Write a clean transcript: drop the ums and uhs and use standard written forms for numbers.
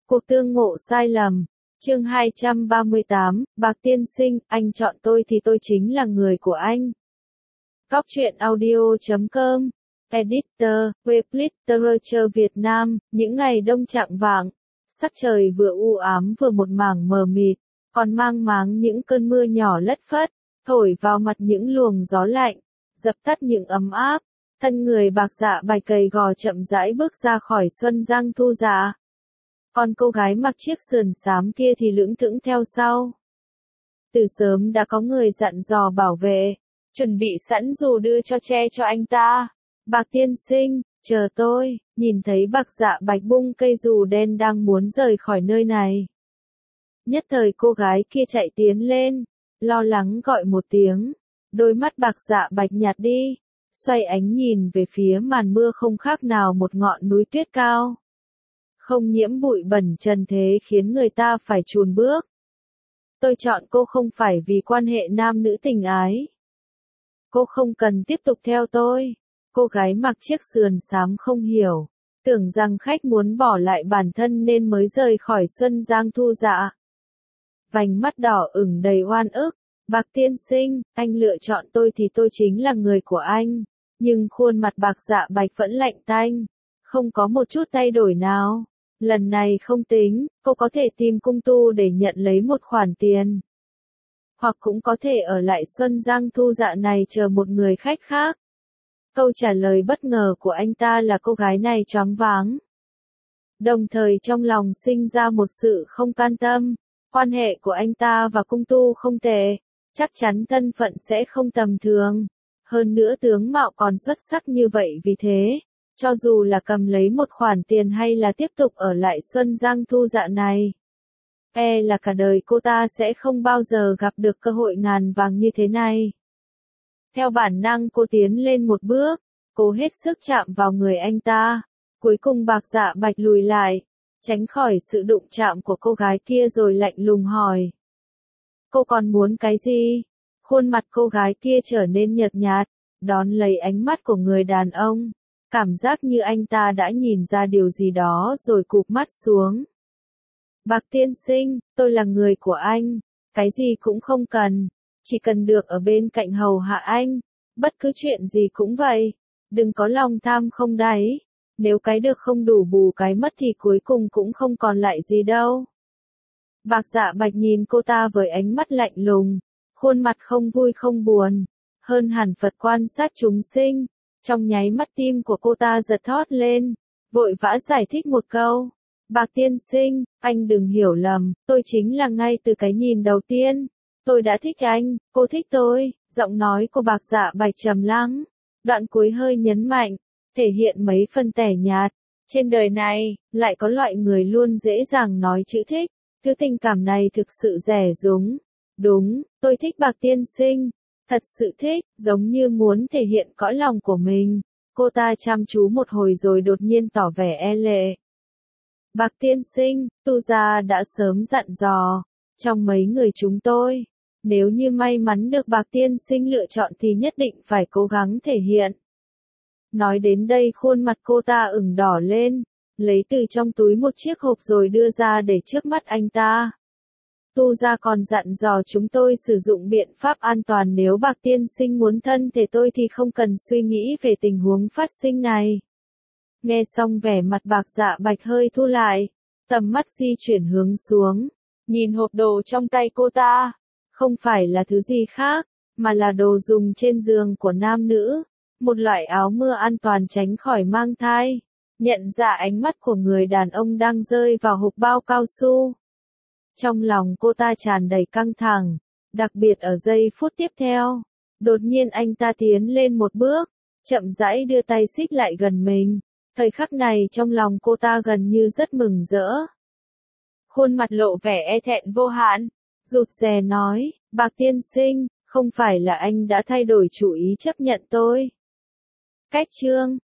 Cuộc tương ngộ sai lầm. Chương 238, Bạc tiên sinh, anh chọn tôi thì tôi chính là người của anh. Góc truyện audio.com. Editor, Weblit Việt Nam. Những ngày đông chạng vạng, sắc trời vừa u ám vừa một mảng mờ mịt, còn mang máng những cơn mưa nhỏ lất phất, thổi vào mặt những luồng gió lạnh, dập tắt những ấm áp. Thân người bạc dạ bạch gầy gò chậm rãi bước ra khỏi xuân giang thu dạ. Còn cô gái mặc chiếc sườn xám kia thì lững thững theo sau. Từ sớm đã có người dặn dò bảo vệ, chuẩn bị sẵn dù đưa cho che cho anh ta. Bạc tiên sinh, chờ tôi. Nhìn thấy bạc dạ bạch bung cây dù đen đang muốn rời khỏi nơi này. Nhất thời cô gái kia chạy tiến lên, lo lắng gọi một tiếng. Đôi mắt bạc dạ bạch nhạt đi, xoay ánh nhìn về phía màn mưa không khác nào một ngọn núi tuyết cao. Không nhiễm bụi bẩn trần thế khiến người ta phải chùn bước. Tôi chọn cô không phải vì quan hệ nam nữ tình ái. Cô không cần tiếp tục theo tôi. Cô gái mặc chiếc sườn xám không hiểu, tưởng rằng khách muốn bỏ lại bản thân nên mới rời khỏi xuân giang thu dạ. Vành mắt đỏ ửng đầy oan ức. Bạc tiên sinh, anh lựa chọn tôi thì tôi chính là người của anh. Nhưng khuôn mặt bạc dạ bạch vẫn lạnh tanh, không có một chút thay đổi nào. Lần này không tính, cô có thể tìm cung tu để nhận lấy một khoản tiền. Hoặc cũng có thể ở lại xuân giang thu dạ này chờ một người khách khác. Câu trả lời bất ngờ của anh ta là cô gái này choáng váng. Đồng thời trong lòng sinh ra một sự không can tâm. Quan hệ của anh ta và cung tu không tệ, chắc chắn thân phận sẽ không tầm thường. Hơn nữa tướng mạo còn xuất sắc như vậy, vì thế, cho dù là cầm lấy một khoản tiền hay là tiếp tục ở lại xuân giang thu dạ này, là cả đời cô ta sẽ không bao giờ gặp được cơ hội ngàn vàng như thế này. Theo bản năng cô tiến lên một bước, cố hết sức chạm vào người anh ta. Cuối cùng bạc dạ bạch lùi lại, tránh khỏi sự đụng chạm của cô gái kia rồi lạnh lùng hỏi. Cô còn muốn cái gì? Khuôn mặt cô gái kia trở nên nhợt nhạt, đón lấy ánh mắt của người đàn ông. Cảm giác như anh ta đã nhìn ra điều gì đó rồi cụp mắt xuống. Bạc tiên sinh, tôi là người của anh. Cái gì cũng không cần. Chỉ cần được ở bên cạnh hầu hạ anh. Bất cứ chuyện gì cũng vậy. Đừng có lòng tham không đáy. Nếu cái được không đủ bù cái mất thì cuối cùng cũng không còn lại gì đâu. Bạc dạ bạch nhìn cô ta với ánh mắt lạnh lùng. Khuôn mặt không vui không buồn. Hơn hẳn Phật quan sát chúng sinh. Trong nháy mắt tim của cô ta giật thót lên. Vội vã giải thích một câu. Bạc tiên sinh, anh đừng hiểu lầm. Tôi chính là ngay từ cái nhìn đầu tiên. Tôi đã thích anh, cô thích tôi. Giọng nói của bạc dạ bạch trầm lắng. Đoạn cuối hơi nhấn mạnh, thể hiện mấy phần tẻ nhạt. Trên đời này, lại có loại người luôn dễ dàng nói chữ thích. Thứ tình cảm này thực sự rẻ rúng. Đúng, tôi thích bạc tiên sinh. Thật sự thích, giống như muốn thể hiện cõi lòng của mình. Cô ta chăm chú một hồi rồi đột nhiên tỏ vẻ e lệ. Bạc tiên sinh, tu gia đã sớm dặn dò. Trong mấy người chúng tôi, nếu như may mắn được bạc tiên sinh lựa chọn thì nhất định phải cố gắng thể hiện. Nói đến đây khuôn mặt cô ta ửng đỏ lên, lấy từ trong túi một chiếc hộp rồi đưa ra để trước mắt anh ta. Tu gia còn dặn dò chúng tôi sử dụng biện pháp an toàn, nếu bạc tiên sinh muốn thân thể tôi thì không cần suy nghĩ về tình huống phát sinh này. Nghe xong vẻ mặt bạc dạ bạch hơi thu lại, tầm mắt di chuyển hướng xuống, nhìn hộp đồ trong tay cô ta. Không phải là thứ gì khác, mà là đồ dùng trên giường của nam nữ. Một loại áo mưa an toàn tránh khỏi mang thai. Nhận ra ánh mắt của người đàn ông đang rơi vào hộp bao cao su. Trong lòng cô ta tràn đầy căng thẳng, đặc biệt ở giây phút tiếp theo. Đột nhiên anh ta tiến lên một bước, chậm rãi đưa tay xích lại gần mình. Thời khắc này trong lòng cô ta gần như rất mừng rỡ. Khuôn mặt lộ vẻ e thẹn vô hạn, rụt rè nói, bạc tiên sinh, không phải là anh đã thay đổi chủ ý chấp nhận tôi. Cách chương